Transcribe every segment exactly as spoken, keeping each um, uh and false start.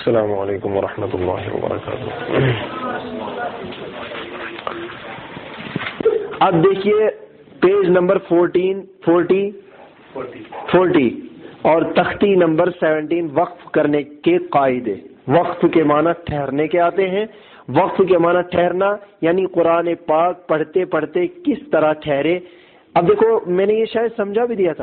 السلام علیکم ورحمۃ اللہ وبرکاتہ۔ اب دیکھیے page number fourteen forty forty اور تختی نمبر سیونٹین، وقف کرنے کے قاعدے۔ وقف کے معنی ٹھہرنے کے آتے ہیں۔ وقف کے معنی ٹھہرنا یعنی قرآن پاک پڑھتے پڑھتے کس طرح ٹھہرے۔ اب دیکھو میں نے یہ شاید سمجھا بھی دیا تھا،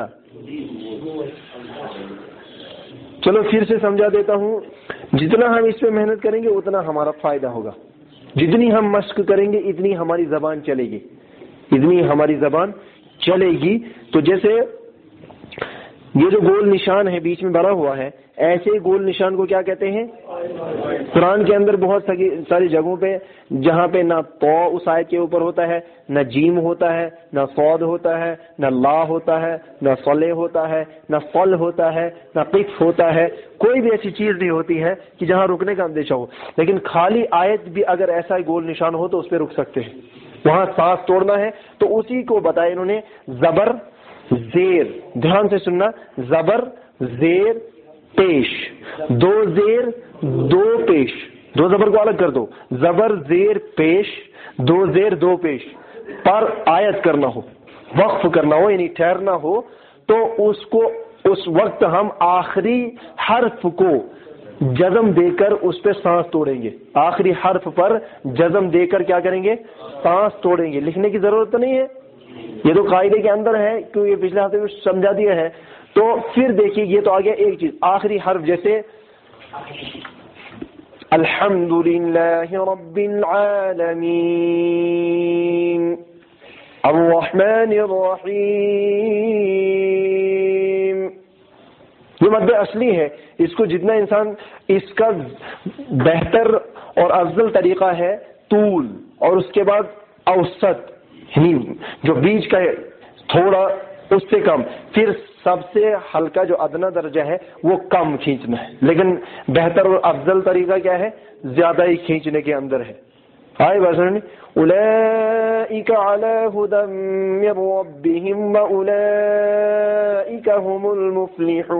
چلو پھر سے سمجھا دیتا ہوں۔ جتنا ہم اس پہ محنت کریں گے اتنا ہمارا فائدہ ہوگا، جتنی ہم مشق کریں گے اتنی ہماری زبان چلے گی، اتنی ہماری زبان چلے گی۔ تو جیسے یہ جو گول نشان ہے بیچ میں بڑا ہوا ہے، ایسے گول نشان کو کیا کہتے ہیں؟ قرآن کے اندر بہت ساری جگہوں پہ جہاں پہ نہ تو اس آیت کے اوپر ہوتا ہے، نہ جیم ہوتا ہے، نہ صاد ہوتا ہے، نہ لا ہوتا ہے، نہ صلے ہوتا ہے، نہ فل ہوتا ہے، نہ قف ہوتا ہے، کوئی بھی ایسی چیز نہیں ہوتی ہے کہ جہاں رکنے کا اندیشہ ہو۔ لیکن خالی آیت بھی اگر ایسا گول نشان ہو تو اس پہ رک سکتے ہیں، وہاں سانس توڑنا ہے تو اسی کو بتایا انہوں نے زبر زیر۔ دھیان سے سننا، زبر زیر پیش، دو زیر دو پیش، دو زبر کو الگ کر دو، زبر زیر پیش، دو زیر دو پیش پر آیت کرنا ہو، وقف کرنا ہو یعنی ٹھہرنا ہو، تو اس کو اس وقت ہم آخری حرف کو جزم دے کر اس پہ سانس توڑیں گے۔ آخری حرف پر جزم دے کر کیا کریں گے؟ سانس توڑیں گے۔ لکھنے کی ضرورت نہیں ہے، یہ تو قاعدے کے اندر ہے کیونکہ یہ پچھلے ہفتے میں سمجھا دیا ہے۔ تو پھر دیکھیے یہ تو آ گیا ایک چیز، آخری حرف جیسے الحمد للہ رب العالمین، الرحمن الرحیم، یہ مد اصلی ہے۔ اس کو جتنا انسان، اس کا بہتر اور افضل طریقہ ہے طول، اور اس کے بعد اوسط یعنی جو بیچ کا ہے تھوڑا اس سے کم، پھر سب سے ہلکا جو ادنا درجہ ہے وہ کم کھینچنا ہے، لیکن بہتر اور افضل طریقہ کیا ہے؟ زیادہ ہی کھینچنے کے اندر ہے۔ آئے بات سنیں، اولئک علی ھدی من ربہم واولئک ھم المفلحون۔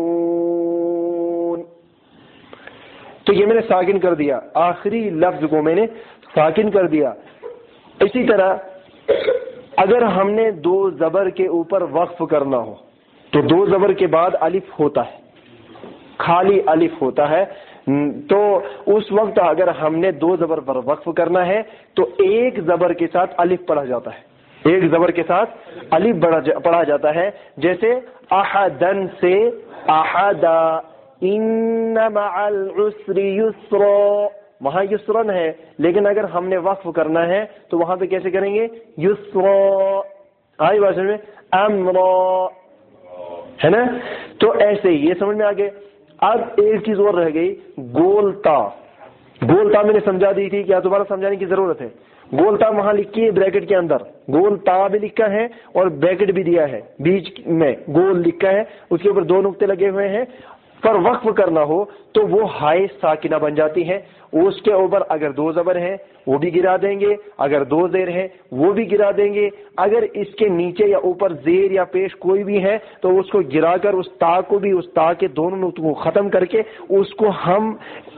تو یہ میں نے ساکن کر دیا، آخری لفظ کو میں نے ساکن کر دیا۔ اسی طرح اگر ہم نے دو زبر کے اوپر وقف کرنا ہو تو دو زبر کے بعد الف ہوتا ہے، خالی الف ہوتا ہے، تو اس وقت اگر ہم نے دو زبر پر وقف کرنا ہے تو ایک زبر کے ساتھ الف پڑھا جاتا ہے، ایک زبر کے ساتھ الف پڑھا جاتا ہے۔ جیسے احدن سے احدا، ان مع العسر یسرا، وہاں یسرن ہے، لیکن اگر ہم نے وقف کرنا ہے تو وہاں پہ کیسے کریں گے؟ یسرا۔ آئی بات میں امرا ہے نا؟ تو ایسے ہی یہ سمجھ میں آگے۔ اب ایک چیز اور رہ گئی، گولتا۔ گولتا میں نے سمجھا دی تھی، کیا دوبارہ سمجھانے کی ضرورت ہے؟ گولتا وہاں لکھی ہے بریکٹ کے اندر، گولتا بھی لکھا ہے اور بریکٹ بھی دیا ہے، بیچ میں گول لکھا ہے، اس کے اوپر دو نقطے لگے ہوئے ہیں۔ پر وقف کرنا ہو تو وہ ہائے ساکنہ بن جاتی ہے، اس کے اوپر اگر دو زبر ہیں وہ بھی گرا دیں گے، اگر دو زیر ہیں وہ بھی گرا دیں گے، اگر اس کے نیچے یا اوپر زیر یا پیش کوئی بھی ہے تو اس کو گرا کر اس تا کو بھی، اس تا کے دونوں نقطوں کو ختم کر کے اس کو ہم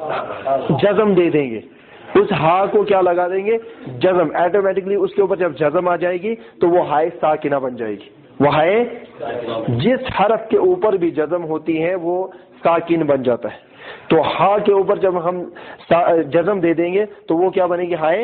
جزم دے دیں گے، اس ہا کو کیا لگا دیں گے؟ جزم۔ ایٹومیٹکلی اس کے اوپر جب جزم آ جائے گی تو وہ ہائے ساکنہ بن جائے گی۔ وہ ہائے جس حرف کے اوپر بھی جزم ہوتی ہے وہ ساکن بن جاتا ہے، تو ہا کے اوپر جب ہم جزم دے دیں گے تو وہ کیا بنے گی؟ ہائے۔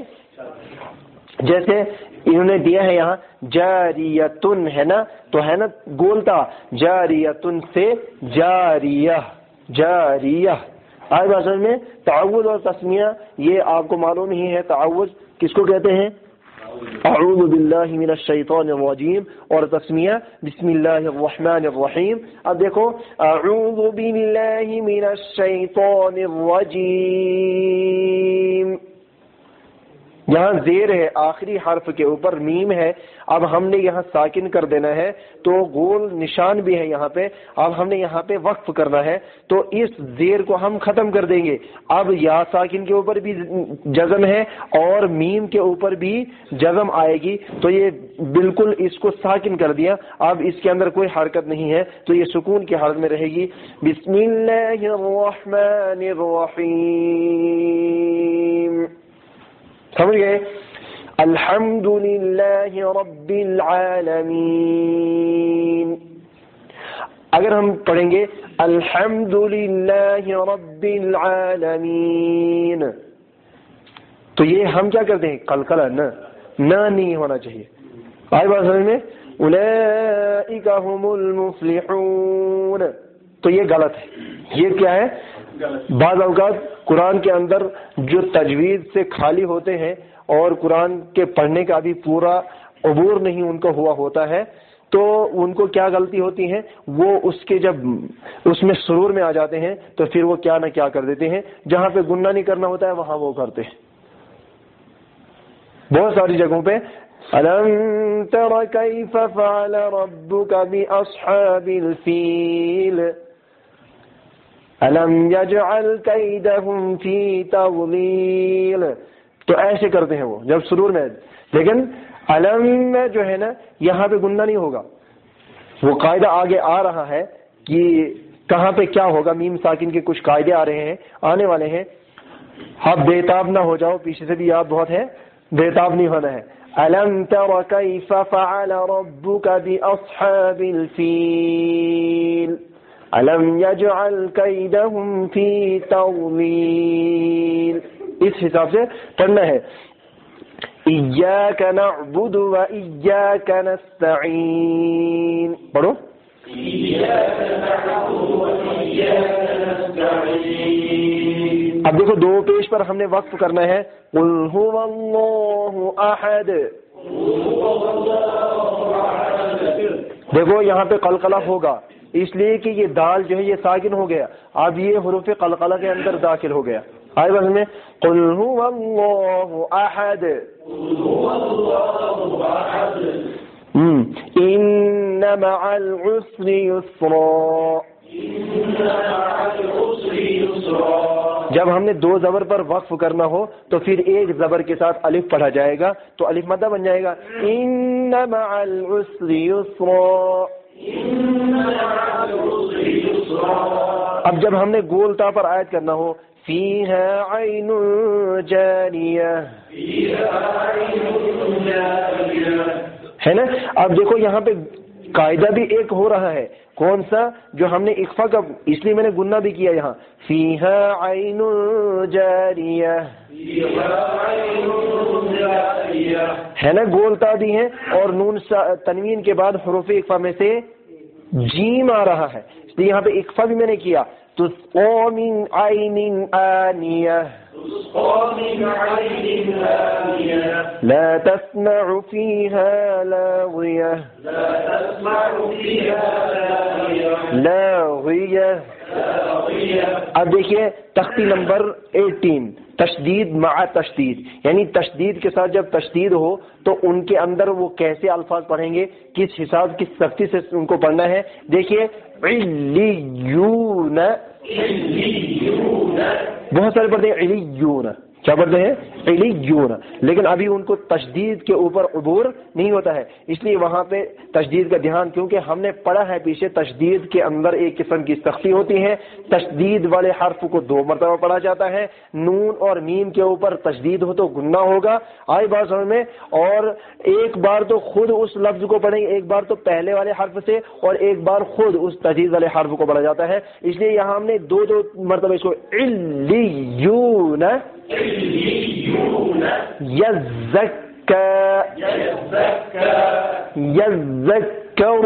جیسے انہوں نے دیا ہے یہاں جاریتن ہے نا، تو ہے نا گولتا، جاریتن سے جاریہ، جاریہ۔ آج بات میں تعوذ اور تسمیہ یہ آپ کو معلوم ہی ہے، تعوذ کس کو کہتے ہیں؟ اعوذ باللہ من الشیطان الرجیم، اور تسمیہ بسم اللہ الرحمن الرحیم۔ اب دیکھو، اعوذ باللہ من الشیطان الرجیم، یہاں زیر ہے آخری حرف کے اوپر میم ہے، اب ہم نے یہاں ساکن کر دینا ہے، تو گول نشان بھی ہے یہاں پہ، اب ہم نے یہاں پہ وقف کرنا ہے، تو اس زیر کو ہم ختم کر دیں گے۔ اب یا ساکن کے اوپر بھی جزم ہے اور میم کے اوپر بھی جزم آئے گی، تو یہ بالکل اس کو ساکن کر دیا، اب اس کے اندر کوئی حرکت نہیں ہے، تو یہ سکون کی حالت میں رہے گی۔ بسم اللہ الرحمن الرحیم، سمجھ گئے؟ الحمد للہ رب العالمین۔ اگر ہم پڑھیں گے الحمد للہ رب العالمین، تو یہ ہم کیا کرتے ہیں؟ قلقلہ نہ نہ نہیں ہونا چاہیے۔ آئی بات سمجھ میں؟ اولئک هم المفلحون، تو یہ غلط ہے۔ یہ کیا ہے؟ بعض اوقات قرآن کے اندر جو تجوید سے خالی ہوتے ہیں اور قرآن کے پڑھنے کا بھی پورا عبور نہیں ان کو ہوا ہوتا ہے، تو ان کو کیا غلطی ہوتی ہے، وہ اس کے جب اس میں سرور میں آ جاتے ہیں تو پھر وہ کیا نہ کیا کر دیتے ہیں، جہاں پہ گناہ نہیں کرنا ہوتا ہے وہاں وہ کرتے ہیں۔ بہت ساری جگہوں پہ أَلَمْ تَرَ كَيْفَ فَعَلَ رَبُّكَ بِأَصْحَابِ الْفِيلِ أَلَمْ يَجْعَلْ كَيْدَهُمْ فِي تَضْلِيلٍ، تو ایسے کرتے ہیں وہ جب سرور میں، لیکن علم میں جو ہے نا یہاں پہ گننا نہیں ہوگا، وہ قاعدہ آگے آ رہا ہے کہ کہاں پہ کیا ہوگا، میم ساکن کے کچھ قاعدے آ رہے ہیں، آنے والے ہیں، آپ بےتاب نہ ہو جاؤ، پیچھے سے بھی یاد بہت ہے، بےتاب نہیں ہونا ہے۔ أَلَمْ تَرَ كَيْفَ فَعَلَ رَبُّكَ بِأَصْحَابِ الْفِيلِ أَلَمْ يَجْعَلْ كَيْدَهُمْ فِي تَضْلِيلٍ، اس حساب سے پڑھنا ہے۔ إِيَّاكَ نَعْبُدُ وَإِيَّاكَ نَسْتَعِينُ، پڑھو۔ إِيَّاكَ نَعْبُدُ وَإِيَّاكَ نَسْتَعِينُ۔ اب دیکھو دو پیش پر ہم نے وقف کرنا ہے، قُلْ هُوَ اللَّهُ أَحَدٌ، دیکھو یہاں پہ قلقلہ ہوگا اس لیے کہ یہ دال جو ہے یہ ساکن ہو گیا، اب یہ حروف قلقلہ کے اندر داخل ہو گیا۔ آئے بس میں قُلْ هُوَ اللَّهُ أَحَدٌ إِنَّ مَعَ الْعُسْرِ يُسْرًا، جب ہم نے دو زبر پر وقف کرنا ہو تو پھر ایک زبر کے ساتھ الف پڑھا جائے گا تو الف مدہ بن جائے گا، إِنَّ مَعَ الْعُسْرِ يُسْرًا۔ اب جب ہم نے گول تا پر آیت کرنا ہو، فِيهَا عَيْنٌ جَارِيَةٌ، ہے نا؟ اب دیکھو یہاں پہ قاعدہ بھی ایک ہو رہا ہے، کون سا؟ جو ہم نے اخفا کا، اس لیے میں نے گنہ بھی کیا یہاں، فِيهَا عَيْنٌ جَارِيَةٌ، ہے نا؟ گول تا بھی ہے اور نون تنوین کے بعد حروف اخفا میں سے جیم آ رہا ہے، اس لیے یہاں پہ اخفا بھی میں نے کیا، تُسْقَىٰ مِنْ عَيْنٍ آنِيَةٍ لَا تَسْمَعُ فِيهَا لَاغِيَةً لاغیہ۔ اب دیکھیے تختی نمبر اٹھارہ، تشدید مع تشدید، یعنی تشدید کے ساتھ جب تشدید ہو تو ان کے اندر وہ کیسے الفاظ پڑھیں گے، کس حساب کس سختی سے ان کو پڑھنا ہے۔ دیکھیے علیون، بہت سارے پڑھتے ہیں علیون، کیا پڑھتے ہیں؟ علیون، لیکن ابھی ان کو تشدید کے اوپر عبور نہیں ہوتا ہے، اس لیے وہاں پہ تشدید کا دھیان، کیونکہ ہم نے پڑھا ہے پیچھے تشدید کے اندر ایک قسم کی سختی ہوتی ہے، تشدید والے حرف کو دو مرتبہ پڑھا جاتا ہے، نون اور میم کے اوپر تشدید ہو تو گناہ ہوگا، آئی بات سمجھ میں؟ اور ایک بار تو خود اس لفظ کو پڑھیں گے، ایک بار تو پہلے والے حرف سے اور ایک بار خود اس تشدید والے حرف کو پڑھا جاتا ہے، اس لیے یہاں ہم نے دو دو مرتبہ اس کو علیون یزکا یذکر،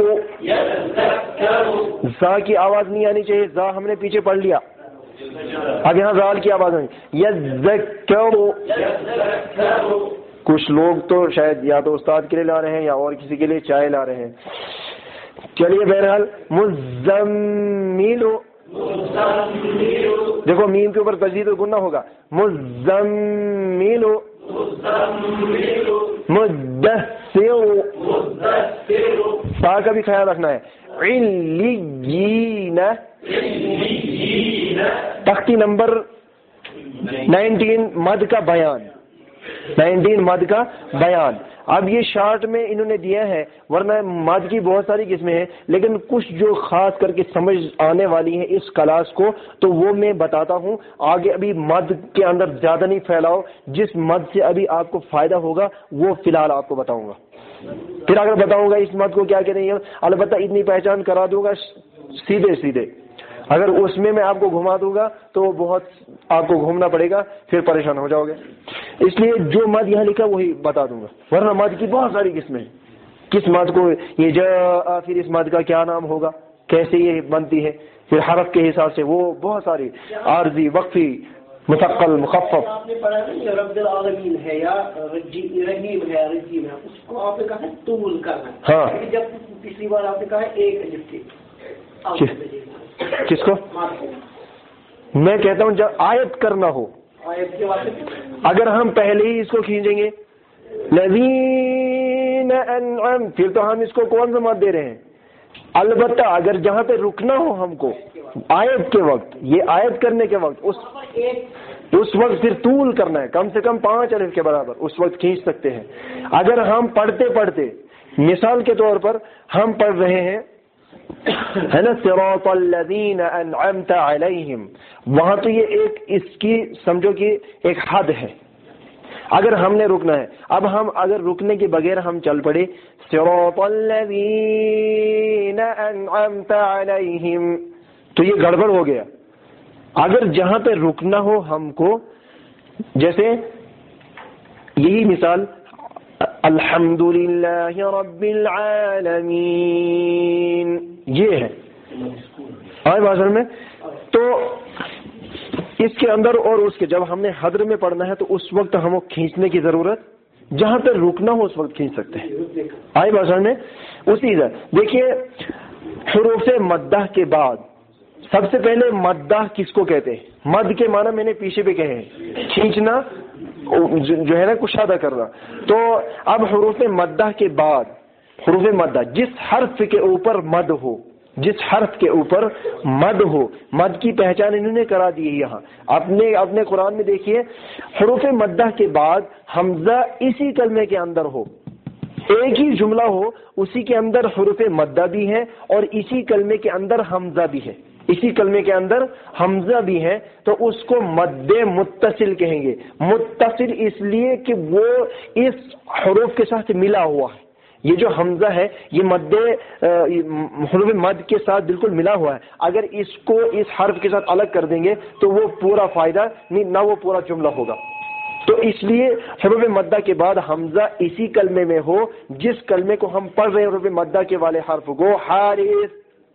زا کی آواز نہیں آنی چاہیے، زا ہم نے پیچھے پڑھ لیا، اب یہاں زال کی آواز آنی، یذکر۔ کچھ لوگ تو شاید یا تو استاد کے لیے لا رہے ہیں یا اور کسی کے لیے چائے لا رہے ہیں، چلیے بہرحال مزمل، دیکھو میم کے اوپر تشدید و گنہ ہوگا، مزمل مدثر، سا کا بھی خیال رکھنا ہے. علیین، تختی نمبر نائنٹین مد کا بیان، نائنٹین مد کا بیان. اب یہ شارٹ میں انہوں نے دیا ہے، ورنہ مد کی بہت ساری قسمیں ہیں، لیکن کچھ جو خاص کر کے سمجھ آنے والی ہیں اس کلاس کو تو وہ میں بتاتا ہوں. آگے ابھی مد کے اندر زیادہ نہیں پھیلاؤ، جس مد سے ابھی آپ کو فائدہ ہوگا وہ فی الحال آپ کو بتاؤں گا. پھر اگر بتاؤں گا اس مد کو کیا کہتے ہیں، البتہ اتنی پہچان کرا دوں گا سیدھے سیدھے. اگر اس میں میں آپ کو گھما دوں گا تو بہت آپ کو گھومنا پڑے گا، پھر پریشان ہو جاؤ گے. اس لیے جو مد یہاں لکھا وہی بتا دوں گا، ورنہ مد کی بہت ساری قسمیں ہیں. کس مد کو یہ جا، پھر اس مد کا کیا نام ہوگا، کیسے یہ بنتی ہے، پھر حرف کے حساب سے وہ بہت ساری، عارضی، وقفی، مثقل، مخفف. آپ نے پڑھا نا رب العالمین ہے یا رحیم ہے، رحیم ہے، اس کو آپ نے کہا ہے طول کرنا. ہاں، جب پچھلی بار آپ نے کہا ہے ایک الف کی، کس کو میں کہتا ہوں جب آیت کرنا ہو، آیت کے واسطے اگر ہم پہلے ہی اس کو کھینچیں گے الذین انعم، پھر تو ہم اس کو کون سا مد دے رہے ہیں. البتہ اگر جہاں پہ رکنا ہو ہم کو آیت کے وقت، یہ آیت کرنے کے وقت، اس اس وقت پھر طول کرنا ہے، کم سے کم پانچ الف کے برابر اس وقت کھینچ سکتے ہیں. اگر ہم پڑھتے پڑھتے، مثال کے طور پر ہم پڑھ رہے ہیں ہے نا صراط الذین انعمت علیہم، وہاں تو یہ ایک اس کی سمجھو کہ ایک حد ہے. اگر ہم نے رکنا ہے، اب ہم اگر رکنے کے بغیر ہم چل پڑے صراط الذین انعمت علیہم تو یہ گڑبڑ ہو گیا. اگر جہاں پہ رکنا ہو ہم کو، جیسے یہی مثال الحمد للہ رب العالمین، یہ ہے آئے بازار میں. تو اس کے اندر اور اس کے جب ہم نے حضر میں پڑھنا ہے تو اس وقت ہم کو کھینچنے کی ضرورت، جہاں پہ رکنا ہو اس وقت کھینچ سکتے ہیں. آئے بازار میں اسی طرح دیکھیے حروف مدہ کے بعد سب سے پہلے مدہ کس کو کہتے ہیں؟ مد کے معنی میں نے پیچھے بھی کہے ہیں، کھینچنا جو ہے نا کشادہ کرنا. تو اب حروف مدہ کے بعد، حروف مدہ جس حرف کے اوپر مد ہو، جس حرف کے اوپر مد ہو، مد کی پہچان انہوں نے کرا دی ہے. یہاں اپنے اپنے قرآن میں دیکھیے حروف مدہ کے بعد حمزہ اسی کلمے کے اندر ہو، ایک ہی جملہ ہو، اسی کے اندر حروف مدہ بھی ہے اور اسی کلمے کے اندر حمزہ بھی ہے، اسی کلمے کے اندر حمزہ بھی ہے، تو اس کو مد متصل کہیں گے. متصل اس لیے کہ وہ اس حروف کے ساتھ ملا ہوا ہے. یہ جو حمزہ ہے یہ مد حروف مد کے ساتھ بالکل ملا ہوا ہے. اگر اس کو اس حرف کے ساتھ الگ کر دیں گے تو وہ پورا فائدہ نہیں، نہ وہ پورا جملہ ہوگا. تو اس لیے حروف مدہ کے بعد حمزہ اسی کلمے میں ہو جس کلمے کو ہم پڑھ رہے ہیں، حروف مدہ کے والے حرف کو. حارث،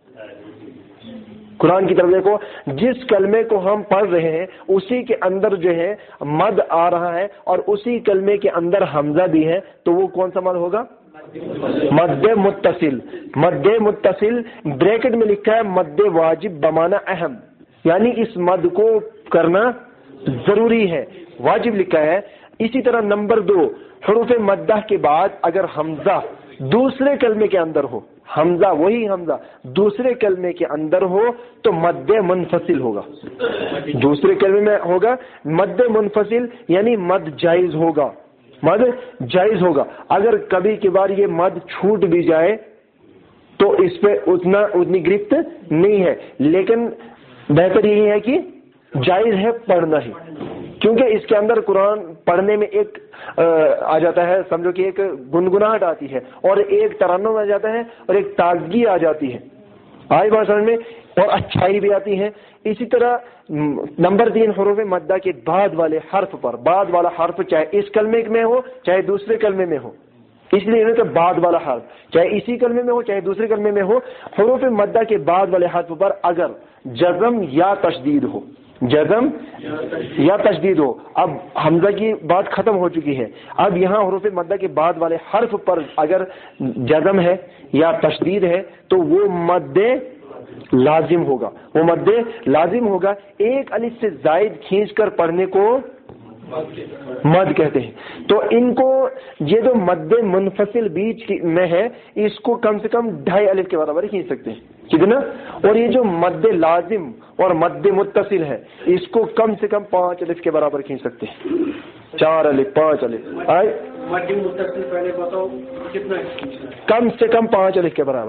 قرآن کی طرف دیکھو، جس کلمے کو ہم پڑھ رہے ہیں اسی کے اندر جو ہے مد آ رہا ہے اور اسی کلمے کے اندر حمزہ بھی ہے، تو وہ کون سا مد ہوگا؟ مد متصل. مد متصل بریکٹ میں لکھا ہے مد واجب بمانا اہم، یعنی اس مد کو کرنا ضروری ہے، واجب لکھا ہے. اسی طرح نمبر دو، حروف مدہ کے بعد اگر حمزہ دوسرے کلمے کے اندر ہو، حمزہ وہی حمزہ دوسرے کلمے کے اندر ہو تو مد منفصل ہوگا. دوسرے کلمے میں ہوگا مد منفصل، یعنی مد جائز ہوگا، مد جائز ہوگا. اگر کبھی کبھار یہ مد چھوٹ بھی جائے تو اس پہ اتنا اتنی گرفت نہیں ہے، لیکن بہتر یہی ہے کہ جائز ہے پڑھنا ہی، کیونکہ اس کے اندر قرآن پڑھنے میں ایک آ جاتا ہے، سمجھو کہ ایک گنگناہٹ آتی ہے اور ایک ترنم آ جاتا ہے اور ایک تازگی آ جاتی ہے، آئی بات سمجھ میں، اور اچھائی بھی آتی ہے. اسی طرح نمبر تین، حروف مدہ کے بعد والے حرف پر، بعد والا حرف چاہے اس کلمے میں ہو چاہے دوسرے کلمے میں ہو، اس لیے کہ بعد والا حرف چاہے اسی کلمے میں ہو چاہے دوسرے کلمے میں ہو، حروف مدہ کے بعد والے حرف پر اگر جزم یا تشدید ہو، جزم یا تشدید ہو. اب حمزہ کی بات ختم ہو چکی ہے، اب یہاں حروف مدہ کے بعد والے حرف پر اگر جزم ہے یا تشدید ہے تو وہ مد لازم ہوگا، وہ مد لازم ہوگا. ایک الف سے زائد کھینچ کر پڑھنے کو مد کہتے ہیں. تو ان کو یہ جو مد منفصل بیچ میں ہے اس کو کم سے کم ڈھائی الف کے برابر ہی کھینچ سکتے ہیں. کتنا؟ اور یہ جو مد لازم اور مد متصل ہے اس کو کم سے کم پانچ الف کے برابر کھینچ سکتے ہیں. چار الف، پانچ الف. آئے مد متصل پہلے بتاؤ کتنا؟ کم سے کم پانچ الف کے برابر.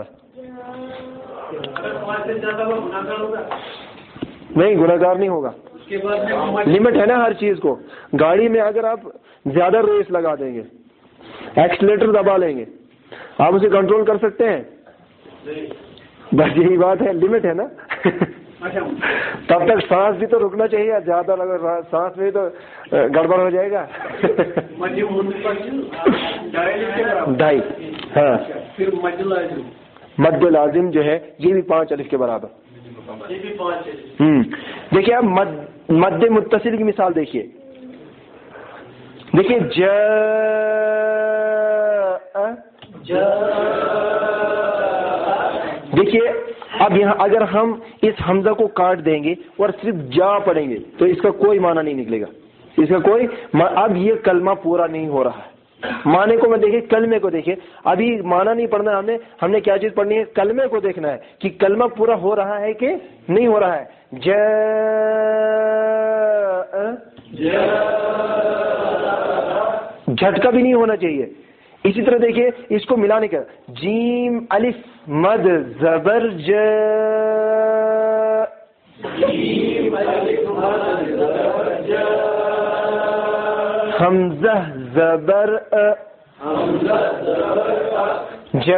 نہیں، گناہگار نہیں ہوگا. لمٹ ہے نا ہر چیز کو. گاڑی میں اگر آپ زیادہ ریس لگا دیں گے، ایکسیلیٹر دبا لیں گے، آپ اسے کنٹرول کر سکتے ہیں؟ بس یہی بات ہے، لمٹ ہے نا. تب تک سانس بھی تو رکنا چاہیے. زیادہ لگا سانس میں تو گڑبڑ ہو جائے گا. ڈھائی. ہاں، مد لازم جو ہے یہ بھی پانچ الف کے برابر. ہوں دیکھیے اب مد مد متصل کی مثال دیکھیے. دیکھیے ج دیکھیے اب یہاں اگر ہم اس حمزہ کو کاٹ دیں گے اور صرف جا پڑھیں گے تو اس کا کوئی معنی نہیں نکلے گا. اس کا کوئی اب یہ کلمہ پورا نہیں ہو رہا ہے. معنی کو میں دیکھیں، کلمے کو دیکھیں. ابھی معنی نہیں پڑھنا ہم نے ہم نے کیا چیز پڑھنی ہے؟ کلمے کو دیکھنا ہے کہ کلمہ پورا ہو رہا ہے کہ نہیں ہو رہا ہے. ج جھٹکا بھی نہیں ہونا چاہیے. اسی طرح دیکھیے اس کو ملانے کا جیم الف مد زبر ج حمزہ زبر ج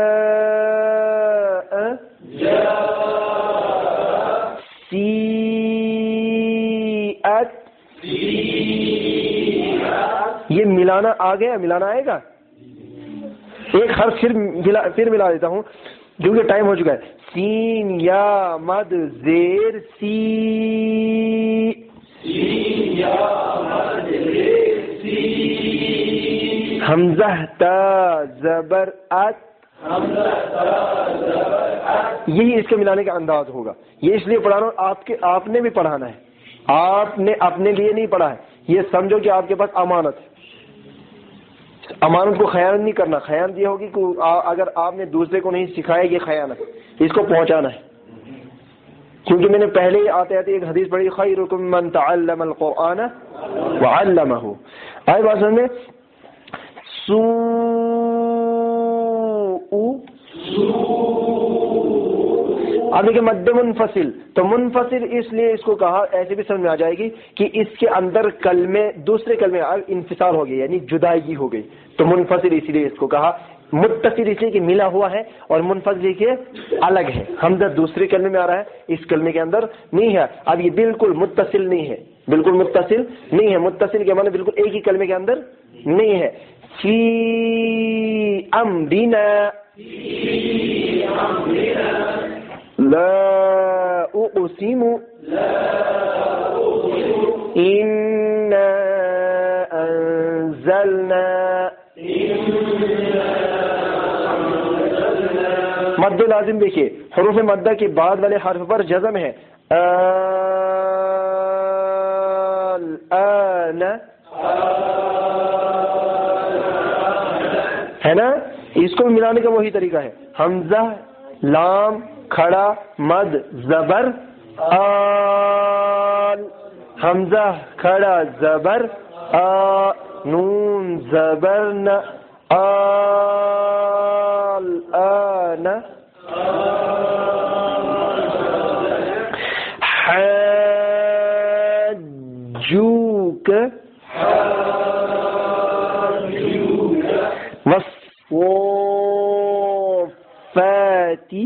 سی ات. یہ ملانا آ گیا، ملانا آئے گا. ایک حرف پھر ملا پھر ملا دیتا ہوں کیونکہ ٹائم ہو چکا ہے. سین یا مد زیر سی حمزہ تا زبر ات. یہی اس کے ملانے کا انداز ہوگا. یہ اس لیے پڑھانا آپ کے آپ نے بھی پڑھانا ہے. آپ نے اپنے لیے نہیں پڑھا ہے. یہ سمجھو کہ آپ کے پاس امانت ہے. امانت کو خیانت نہیں کرنا. خیانت یہ ہوگی کہ اگر آپ نے دوسرے کو نہیں سکھایا یہ خیانت. اس کو پہنچانا ہے. کیونکہ میں نے پہلے ہی آتے آتے ایک حدیث پڑھی، خیرکم من تعلم القرآن وعلمہ. آئے بات سمجھ میں. سو اب دیکھیں مد منفصل، تو منفصل اس لیے اس کو کہا، ایسے بھی سمجھ میں آ جائے گی کہ اس کے اندر کلمے دوسرے کلمے انفصال ہو گئی، یعنی جدائیگی ہو گئی. تو منفصل اسی لیے اس کو کہا. متصل اس لیے کہ ملا ہوا ہے، اور منفصل کے الگ ہے. حمزہ دوسرے کلمے میں آ رہا ہے، اس کلمے کے اندر نہیں ہے. اب یہ بالکل متصل نہیں ہے، بالکل متصل نہیں ہے. متصل کے معنی بالکل ایک ہی کلمے کے اندر نہیں ہے. فی امرنا لا اقسم انا انزلنا. مد لازم دیکھیے حروف مدہ کے بعد والے حرف پر جزم ہے. الآن ہے نا. اس کو ملانے کا وہی طریقہ ہے. حمزہ لام کھڑا مد زبر آل. حمزہ کھڑا زبر آ. نون زبر ن. الآن حاجوک والصافات.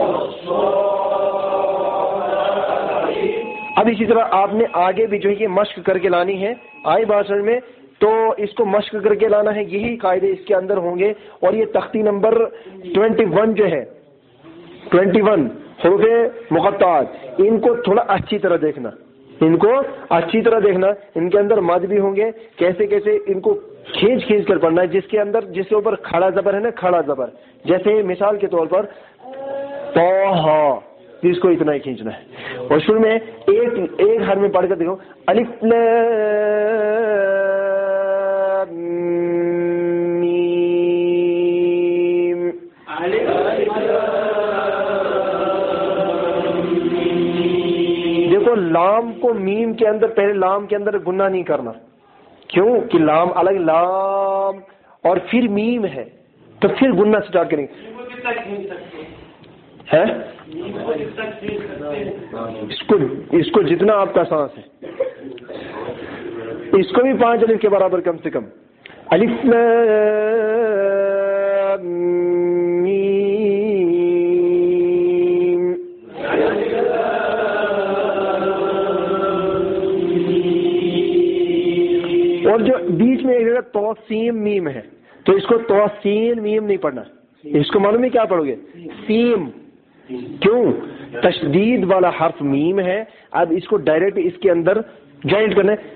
اب اسی طرح آپ نے آگے بھی جو ہے یہ مشق کر کے لانی ہے. آئی بات سمجھ میں؟ تو اس کو مشق کر کے لانا ہے. یہی قاعدے اس کے اندر ہوں گے. اور یہ تختی نمبر ٹوینٹی ون جو ہے، ٹوینٹی ون حروف مقطعات، ان کو تھوڑا اچھی طرح دیکھنا. ان کو اچھی طرح دیکھنا. ان کے اندر مد بھی ہوں گے. کیسے کیسے ان کو کھینچ کھینچ کر پڑھنا ہے. جس کے اندر جس کے اوپر کھڑا زبر ہے نا، کھڑا زبر، جیسے مثال کے طور پر توہا. جس کو اتنا ہی کھینچنا ہے. اور شروع میں ایک ایک حرف میں پڑھ کر دیکھو الف لام میم. دیکھو لام کو میم کے اندر پہلے لام کے اندر گننا نہیں کرنا. کیوں کہ لام الگ لام اور پھر میم ہے تو پھر گننا سٹارٹ کریں گے. ہے اس کو اس کو جتنا آپ کا سانس ہے اس کو بھی پانچ الف کے برابر کم سے کم. الف لام میم. اور جو بیچ میں ایک جگہ توسیم میم ہے تو اس کو توسین میم نہیں پڑھنا. اس کو معلوم ہے کیا پڑھو گے؟ سیم. کیوں؟ تشدید والا حرف میم ہے. اب اس کو ڈائریکٹ اس کے اندر جوائنٹ کرنا ہے.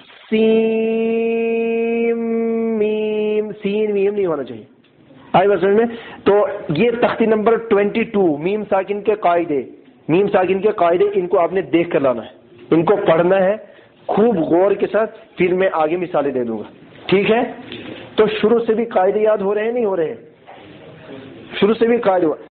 سیم میم. سین میم نہیں ہونا چاہیے. آئی بات سمجھ میں؟ تو یہ تختی نمبر ٹوینٹی ٹو میم ساکن کے قاعدے. میم ساکن کے قاعدے ان کو آپ نے دیکھ کر لانا ہے, ان کو پڑھنا ہے خوب غور کے ساتھ. پھر میں آگے مثالیں دے دوں گا. ٹھیک ہے؟ تو شروع سے بھی قاعدے یاد ہو رہے ہیں نہیں ہو رہے ہیں؟ شروع سے بھی قاعدے